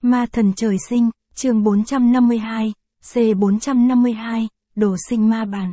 Ma thần trời sinh, chương 452, C452, đồ sinh ma bản.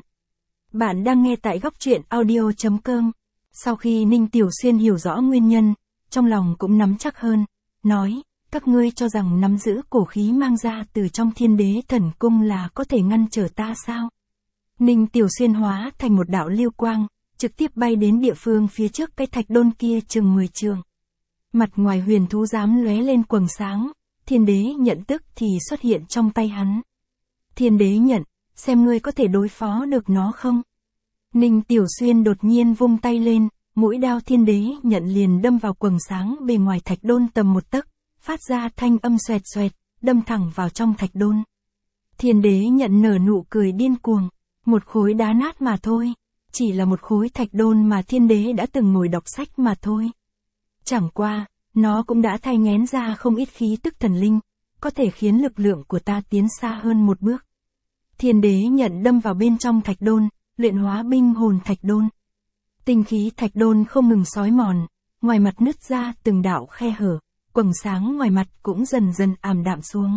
Bạn đang nghe tại góc truyện audio.com. Sau khi Ninh Tiểu Xuyên hiểu rõ nguyên nhân, trong lòng cũng nắm chắc hơn, nói, các ngươi cho rằng nắm giữ cổ khí mang ra từ trong Thiên Đế Thần Cung là có thể ngăn trở ta sao? Ninh Tiểu Xuyên hóa thành một đạo lưu quang, trực tiếp bay đến địa phương phía trước cái thạch đôn kia chừng 10 trượng. Mặt ngoài huyền thú giám lóe lên quầng sáng, Thiên Đế nhận tức thì xuất hiện trong tay hắn. Thiên Đế nhận, xem ngươi có thể đối phó được nó không? Ninh Tiểu Xuyên đột nhiên vung tay lên, mũi đao Thiên Đế nhận liền đâm vào quầng sáng bề ngoài thạch đôn tầm 1 tấc, phát ra thanh âm xoẹt xoẹt, đâm thẳng vào trong thạch đôn. Thiên Đế nhận nở nụ cười điên cuồng, một khối đá nát mà thôi, chỉ là một khối thạch đôn mà Thiên Đế đã từng ngồi đọc sách mà thôi. Chẳng qua, nó cũng đã thay ngén ra không ít khí tức thần linh, có thể khiến lực lượng của ta tiến xa hơn một bước. Thiên Đế nhận đâm vào bên trong thạch đôn, luyện hóa binh hồn thạch đôn. Tinh khí thạch đôn không ngừng xói mòn, ngoài mặt nứt ra từng đạo khe hở, quầng sáng ngoài mặt cũng dần dần ảm đạm xuống.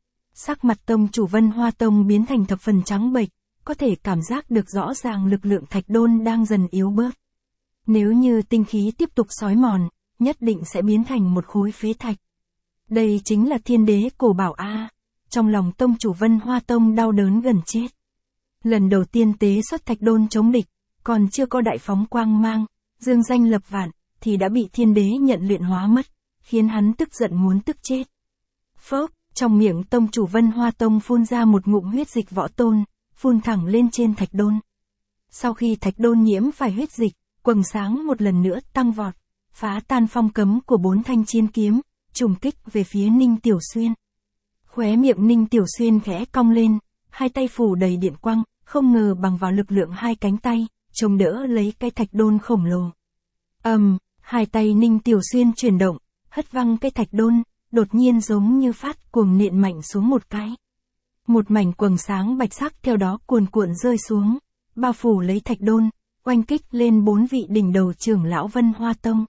Sắc mặt tông chủ Vân Hoa Tông biến thành thập phần trắng bệch, có thể cảm giác được rõ ràng lực lượng thạch đôn đang dần yếu bớt. Nếu như tinh khí tiếp tục xói mòn, nhất định sẽ biến thành một khối phế thạch. Đây chính là Thiên Đế cổ bảo a. Trong lòng tông chủ Vân Hoa Tông đau đớn gần chết. Lần đầu tiên tế xuất thạch đôn chống địch, còn chưa có đại phóng quang mang, dương danh lập vạn, thì đã bị Thiên Đế nhận luyện hóa mất, khiến hắn tức giận muốn tức chết. Phốc, trong miệng tông chủ Vân Hoa Tông phun ra một ngụm huyết dịch võ tôn, phun thẳng lên trên thạch đôn. Sau khi thạch đôn nhiễm phải huyết dịch, quầng sáng một lần nữa tăng vọt, phá tan phong cấm của 4 thanh chiến kiếm, trùng kích về phía Ninh Tiểu Xuyên. Khóe miệng Ninh Tiểu Xuyên khẽ cong lên, hai tay phủ đầy điện quang, không ngờ bằng vào lực lượng hai cánh tay, chống đỡ lấy cái thạch đôn khổng lồ. Hai tay Ninh Tiểu Xuyên chuyển động, hất văng cái thạch đôn, đột nhiên giống như phát cuồng nện mạnh xuống một cái. Một mảnh quầng sáng bạch sắc theo đó cuồn cuộn rơi xuống, bao phủ lấy thạch đôn, oanh kích lên 4 vị đỉnh đầu trưởng lão Vân Hoa Tông.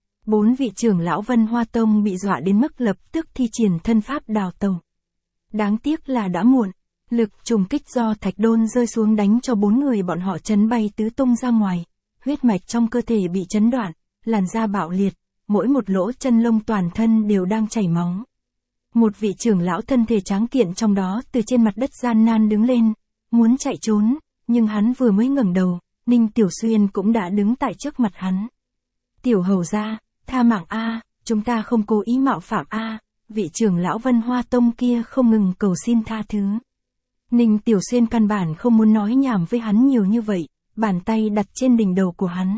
4 vị trưởng lão Vân Hoa Tông bị dọa đến mức lập tức thi triển thân pháp đào tẩu. Đáng tiếc là đã muộn, lực trùng kích do thạch đôn rơi xuống đánh cho 4 người bọn họ chấn bay tứ tung ra ngoài, huyết mạch trong cơ thể bị chấn đoạn, làn da bạo liệt, mỗi một lỗ chân lông toàn thân đều đang chảy máu. Một vị trưởng lão thân thể tráng kiện trong đó từ trên mặt đất gian nan đứng lên, muốn chạy trốn, nhưng hắn vừa mới ngẩng đầu, Ninh Tiểu Xuyên cũng đã đứng tại trước mặt hắn. Tiểu hầu gia, tha mạng a, chúng ta không cố ý mạo phạm a. Vị trưởng lão Vân Hoa Tông kia không ngừng cầu xin tha thứ. Ninh Tiểu Xuyên căn bản không muốn nói nhảm với hắn nhiều như vậy, bàn tay đặt trên đỉnh đầu của hắn.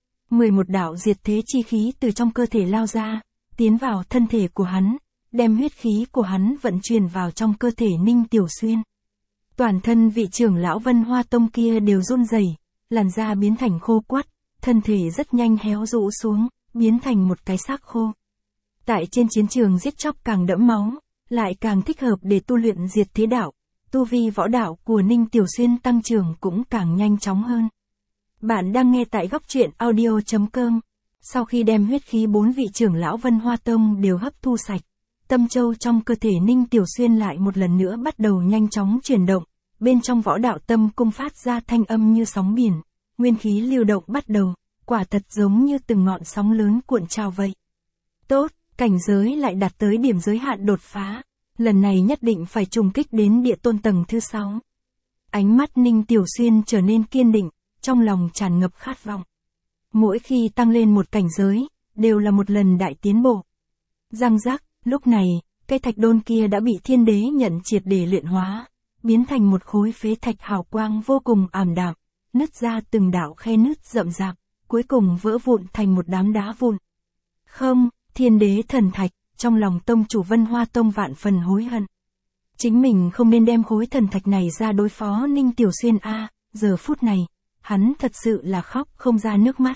11 đạo diệt thế chi khí từ trong cơ thể lao ra, tiến vào thân thể của hắn, đem huyết khí của hắn vận chuyển vào trong cơ thể Ninh Tiểu Xuyên. Toàn thân vị trưởng lão Vân Hoa Tông kia đều run rẩy, làn da biến thành khô quắt, thân thể rất nhanh héo rũ xuống, biến thành một cái xác khô. Tại trên chiến trường giết chóc càng đẫm máu, lại càng thích hợp để tu luyện diệt thế đạo, tu vi võ đạo của Ninh Tiểu Xuyên tăng trưởng cũng càng nhanh chóng hơn. Bạn đang nghe tại góc truyện audio.com. Sau khi đem huyết khí 4 vị trưởng lão Vân Hoa Tông đều hấp thu sạch, tâm châu trong cơ thể Ninh Tiểu Xuyên lại một lần nữa bắt đầu nhanh chóng chuyển động, bên trong võ đạo tâm cung phát ra thanh âm như sóng biển, nguyên khí lưu động bắt đầu, quả thật giống như từng ngọn sóng lớn cuộn trào vậy. Tốt, cảnh giới lại đạt tới điểm giới hạn đột phá, lần này nhất định phải trùng kích đến địa tôn tầng thứ 6. Ánh mắt Ninh Tiểu Xuyên trở nên kiên định, trong lòng tràn ngập khát vọng. Mỗi khi tăng lên một cảnh giới, đều là một lần đại tiến bộ. Răng rắc, lúc này, cây thạch đôn kia đã bị Thiên Đế nhận triệt để luyện hóa, biến thành một khối phế thạch hào quang vô cùng ảm đạm, nứt ra từng đạo khe nứt rậm rạp, cuối cùng vỡ vụn thành một đám đá vụn. Không, Thiên Đế thần thạch, trong lòng tông chủ Vân Hoa Tông vạn phần hối hận. Chính mình không nên đem khối thần thạch này ra đối phó Ninh Tiểu Xuyên a. Giờ phút này, hắn thật sự là khóc không ra nước mắt.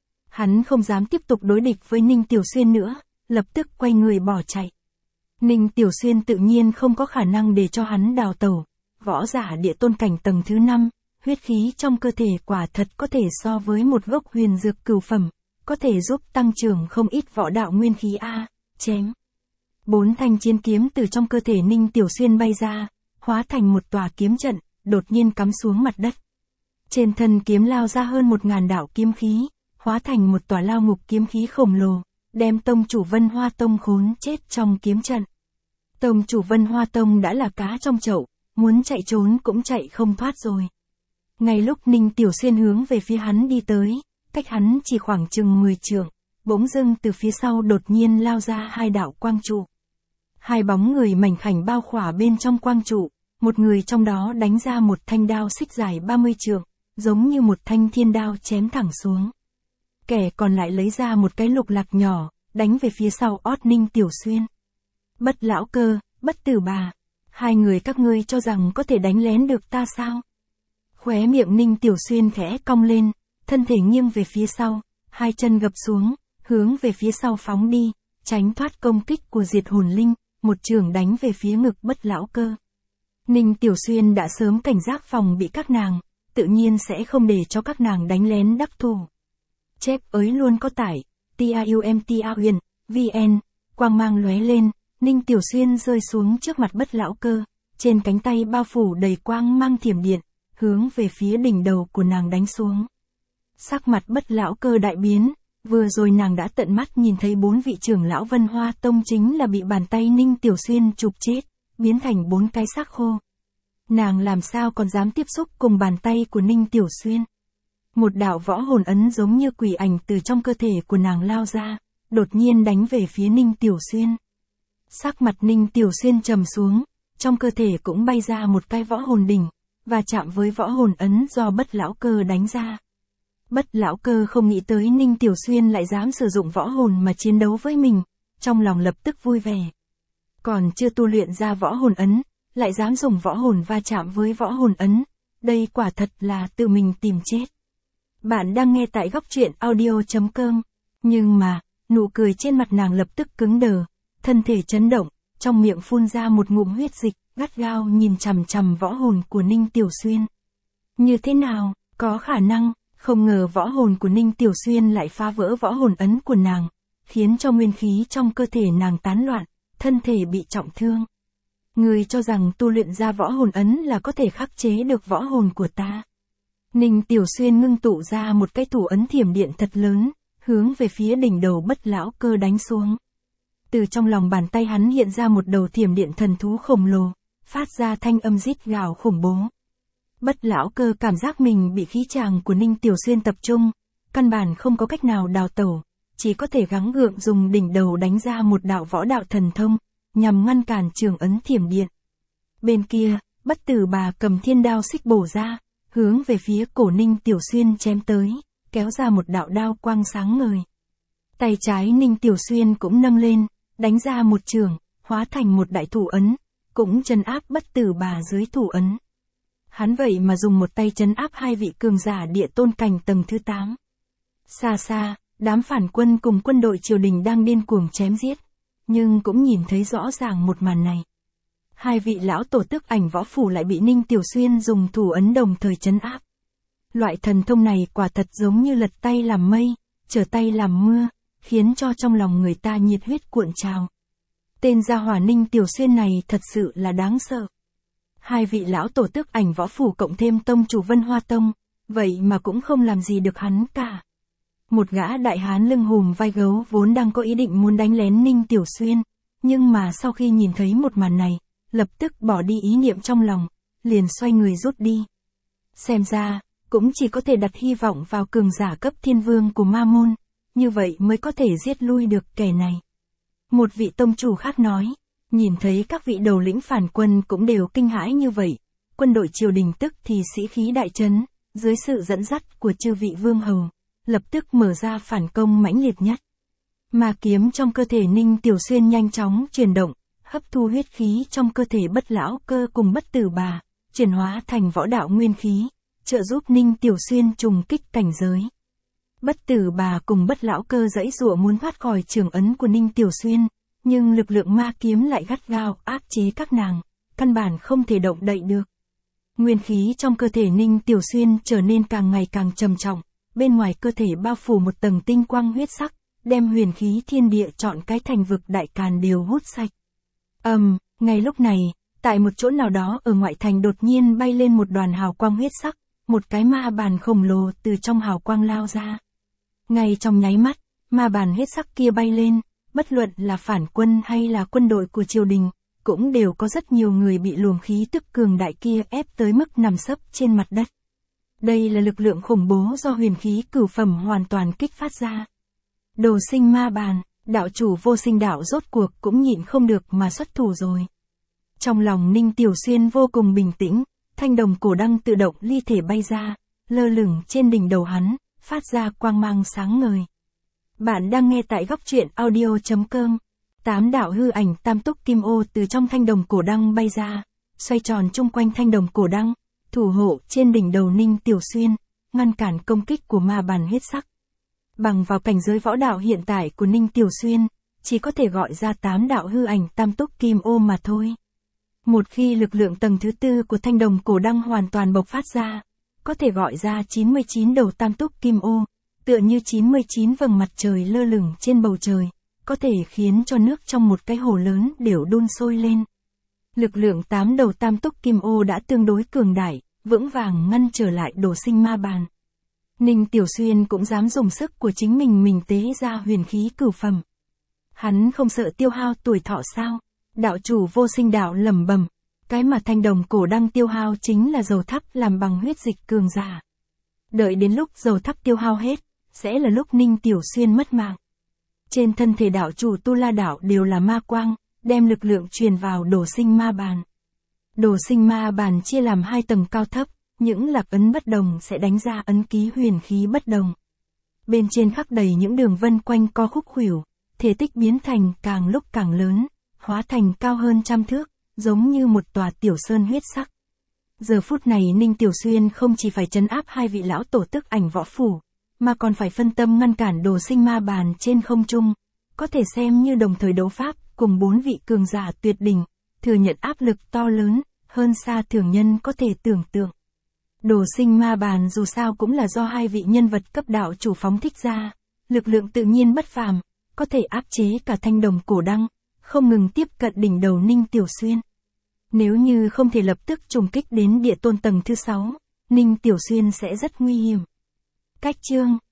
Hắn không dám tiếp tục đối địch với Ninh Tiểu Xuyên nữa, lập tức quay người bỏ chạy. Ninh Tiểu Xuyên tự nhiên không có khả năng để cho hắn đào tẩu, võ giả địa tôn cảnh tầng thứ 5, huyết khí trong cơ thể quả thật có thể so với một gốc huyền dược cửu phẩm, có thể giúp tăng trưởng không ít võ đạo nguyên khí a. Chém. 4 thanh chiến kiếm từ trong cơ thể Ninh Tiểu Xuyên bay ra, hóa thành một tòa kiếm trận, đột nhiên cắm xuống mặt đất. Trên thân kiếm lao ra hơn 1000 đạo kiếm khí, hóa thành một tòa lao ngục kiếm khí khổng lồ, đem tông chủ Vân Hoa Tông khốn chết trong kiếm trận. Tông chủ Vân Hoa Tông đã là cá trong chậu, muốn chạy trốn cũng chạy không thoát rồi. Ngay lúc Ninh Tiểu Xuyên hướng về phía hắn đi tới, cách hắn chỉ khoảng chừng 10 trượng, bỗng dưng từ phía sau đột nhiên lao ra 2 đạo quang trụ. 2 bóng người mảnh khảnh bao khỏa bên trong quang trụ, một người trong đó đánh ra một thanh đao xích dài 30 trượng, giống như một thanh thiên đao chém thẳng xuống. Kẻ còn lại lấy ra một cái lục lạc nhỏ, đánh về phía sau ót Ninh Tiểu Xuyên. Bất lão cơ, bất tử bà, 2 người các ngươi cho rằng có thể đánh lén được ta sao? Khóe miệng Ninh Tiểu Xuyên khẽ cong lên, thân thể nghiêng về phía sau, 2 chân gập xuống, hướng về phía sau phóng đi, tránh thoát công kích của diệt hồn linh, một chưởng đánh về phía ngực bất lão cơ. Ninh Tiểu Xuyên đã sớm cảnh giác phòng bị các nàng, tự nhiên sẽ không để cho các nàng đánh lén đắc thủ. Chép ấy luôn có tải, TIUMTAUN, quang mang lóe lên, Ninh Tiểu Xuyên rơi xuống trước mặt bất lão cơ, trên cánh tay bao phủ đầy quang mang thiểm điện, hướng về phía đỉnh đầu của nàng đánh xuống. Sắc mặt bất lão cơ đại biến, vừa rồi nàng đã tận mắt nhìn thấy 4 vị trưởng lão Vân Hoa Tông chính là bị bàn tay Ninh Tiểu Xuyên chụp chết, biến thành 4 cái xác khô. Nàng làm sao còn dám tiếp xúc cùng bàn tay của Ninh Tiểu Xuyên. Một đạo võ hồn ấn giống như quỷ ảnh từ trong cơ thể của nàng lao ra, đột nhiên đánh về phía Ninh Tiểu Xuyên. Sắc mặt Ninh Tiểu Xuyên trầm xuống, trong cơ thể cũng bay ra một cái võ hồn đỉnh, và chạm với võ hồn ấn do bất lão cơ đánh ra. Bất lão cơ không nghĩ tới Ninh Tiểu Xuyên lại dám sử dụng võ hồn mà chiến đấu với mình, trong lòng lập tức vui vẻ. Còn chưa tu luyện ra võ hồn ấn, lại dám dùng võ hồn va chạm với võ hồn ấn, đây quả thật là tự mình tìm chết. Bạn đang nghe tại góc truyện audio.com, nhưng mà, nụ cười trên mặt nàng lập tức cứng đờ, thân thể chấn động, trong miệng phun ra một ngụm huyết dịch, gắt gao nhìn chằm chằm võ hồn của Ninh Tiểu Xuyên. Như thế nào, có khả năng, không ngờ võ hồn của Ninh Tiểu Xuyên lại phá vỡ võ hồn ấn của nàng, khiến cho nguyên khí trong cơ thể nàng tán loạn, thân thể bị trọng thương. Ngươi cho rằng tu luyện ra võ hồn ấn là có thể khắc chế được võ hồn của ta. Ninh Tiểu Xuyên ngưng tụ ra một cái thủ ấn thiểm điện thật lớn, hướng về phía đỉnh đầu bất lão cơ đánh xuống. Từ trong lòng bàn tay hắn hiện ra một đầu thiểm điện thần thú khổng lồ, phát ra thanh âm rít gào khủng bố. Bất lão cơ cảm giác mình bị khí tràng của Ninh Tiểu Xuyên tập trung, căn bản không có cách nào đào tẩu, chỉ có thể gắng gượng dùng đỉnh đầu đánh ra một đạo võ đạo thần thông, nhằm ngăn cản trường ấn thiểm điện. Bên kia, bất tử bà cầm thiên đao xích bổ ra, hướng về phía cổ Ninh Tiểu Xuyên chém tới, kéo ra một đạo đao quang sáng ngời. Tay trái Ninh Tiểu Xuyên cũng nâng lên, đánh ra một chưởng, hóa thành một đại thủ ấn, cũng trấn áp bất tử bà dưới thủ ấn. Hắn vậy mà dùng một tay trấn áp 2 vị cường giả địa tôn cảnh tầng thứ 8. Xa xa, đám phản quân cùng quân đội triều đình đang điên cuồng chém giết, nhưng cũng nhìn thấy rõ ràng một màn này. 2 vị lão tổ tước Ảnh Võ Phủ lại bị Ninh Tiểu Xuyên dùng thủ ấn đồng thời trấn áp. Loại thần thông này quả thật giống như lật tay làm mây, trở tay làm mưa, khiến cho trong lòng người ta nhiệt huyết cuộn trào. Tên gia hỏa Ninh Tiểu Xuyên này thật sự là đáng sợ. 2 vị lão tổ tước Ảnh Võ Phủ cộng thêm tông chủ Vân Hoa Tông, vậy mà cũng không làm gì được hắn cả. Một gã đại hán lưng hùm vai gấu vốn đang có ý định muốn đánh lén Ninh Tiểu Xuyên, nhưng mà sau khi nhìn thấy một màn này, lập tức bỏ đi ý niệm trong lòng, liền xoay người rút đi. Xem ra, cũng chỉ có thể đặt hy vọng vào cường giả cấp thiên vương của ma môn, như vậy mới có thể giết lui được kẻ này. Một vị tông chủ khác nói, nhìn thấy các vị đầu lĩnh phản quân cũng đều kinh hãi như vậy, quân đội triều đình tức thì sĩ khí đại trấn, dưới sự dẫn dắt của chư vị vương hầu, lập tức mở ra phản công mãnh liệt nhất. Ma kiếm trong cơ thể Ninh Tiểu Xuyên nhanh chóng chuyển động, hấp thu huyết khí trong cơ thể bất lão cơ cùng bất tử bà, chuyển hóa thành võ đạo nguyên khí, trợ giúp Ninh Tiểu Xuyên trùng kích cảnh giới. Bất tử bà cùng bất lão cơ giãy giụa muốn thoát khỏi trường ấn của Ninh Tiểu Xuyên, nhưng lực lượng ma kiếm lại gắt gao áp chế các nàng, căn bản không thể động đậy được. Nguyên khí trong cơ thể Ninh Tiểu Xuyên trở nên càng ngày càng trầm trọng, bên ngoài cơ thể bao phủ một tầng tinh quang huyết sắc, đem huyền khí thiên địa chọn cái thành vực Đại Càn đều hút sạch. Ngay lúc này, tại một chỗ nào đó ở ngoại thành đột nhiên bay lên một đoàn hào quang huyết sắc, một cái ma bàn khổng lồ từ trong hào quang lao ra. Ngay trong nháy mắt, ma bàn huyết sắc kia bay lên, bất luận là phản quân hay là quân đội của triều đình, cũng đều có rất nhiều người bị luồng khí tức cường đại kia ép tới mức nằm sấp trên mặt đất. Đây là lực lượng khủng bố do huyền khí cửu phẩm hoàn toàn kích phát ra. Đồ sinh ma bàn, đạo chủ Vô Sinh đạo rốt cuộc cũng nhịn không được mà xuất thủ rồi. Trong lòng Ninh Tiểu Xuyên vô cùng bình tĩnh, thanh đồng cổ đăng tự động ly thể bay ra, lơ lửng trên đỉnh đầu hắn, phát ra quang mang sáng ngời. Bạn đang nghe tại góc truyện audio.com. 8 đạo hư ảnh tam túc kim ô từ trong thanh đồng cổ đăng bay ra, xoay tròn chung quanh thanh đồng cổ đăng, thủ hộ trên đỉnh đầu Ninh Tiểu Xuyên, ngăn cản công kích của ma bàn huyết sắc. Bằng vào cảnh giới võ đạo hiện tại của Ninh Tiểu Xuyên, chỉ có thể gọi ra 8 đạo hư ảnh tam túc kim ô mà thôi. Một khi lực lượng tầng thứ 4 của thanh đồng cổ đăng hoàn toàn bộc phát ra, có thể gọi ra 99 đầu tam túc kim ô, tựa như 99 vầng mặt trời lơ lửng trên bầu trời, có thể khiến cho nước trong một cái hồ lớn đều đun sôi lên. Lực lượng 8 đầu tam túc kim ô đã tương đối cường đại, vững vàng ngăn trở lại đồ sinh ma bàn. Ninh Tiểu Xuyên cũng dám dùng sức của chính mình tế ra huyền khí cửu phẩm. Hắn không sợ tiêu hao tuổi thọ sao? Đạo chủ Vô Sinh đạo lẩm bẩm, cái mà thanh đồng cổ đăng tiêu hao chính là dầu thắp làm bằng huyết dịch cường giả. Đợi đến lúc dầu thắp tiêu hao hết, sẽ là lúc Ninh Tiểu Xuyên mất mạng. Trên thân thể đạo chủ Tu La đạo đều là ma quang, đem lực lượng truyền vào đồ sinh ma bàn. Đồ sinh ma bàn chia làm 2 tầng cao thấp, những lạc ấn bất đồng sẽ đánh ra ấn ký huyền khí bất đồng. Bên trên khắc đầy những đường vân quanh co khúc khuỷu, thể tích biến thành càng lúc càng lớn, hóa thành cao hơn 100 thước, giống như một tòa tiểu sơn huyết sắc. Giờ phút này Ninh Tiểu Xuyên không chỉ phải trấn áp 2 vị lão tổ tức ảnh võ phủ, mà còn phải phân tâm ngăn cản đồ sinh ma bàn trên không trung, có thể xem như đồng thời đấu pháp cùng 4 vị cường giả tuyệt đỉnh, thừa nhận áp lực to lớn, hơn xa thường nhân có thể tưởng tượng. Đồ sinh ma bàn dù sao cũng là do 2 vị nhân vật cấp đạo chủ phóng thích ra, lực lượng tự nhiên bất phàm, có thể áp chế cả thanh đồng cổ đăng, không ngừng tiếp cận đỉnh đầu Ninh Tiểu Xuyên. Nếu như không thể lập tức trùng kích đến địa tôn tầng thứ 6, Ninh Tiểu Xuyên sẽ rất nguy hiểm. Cách chương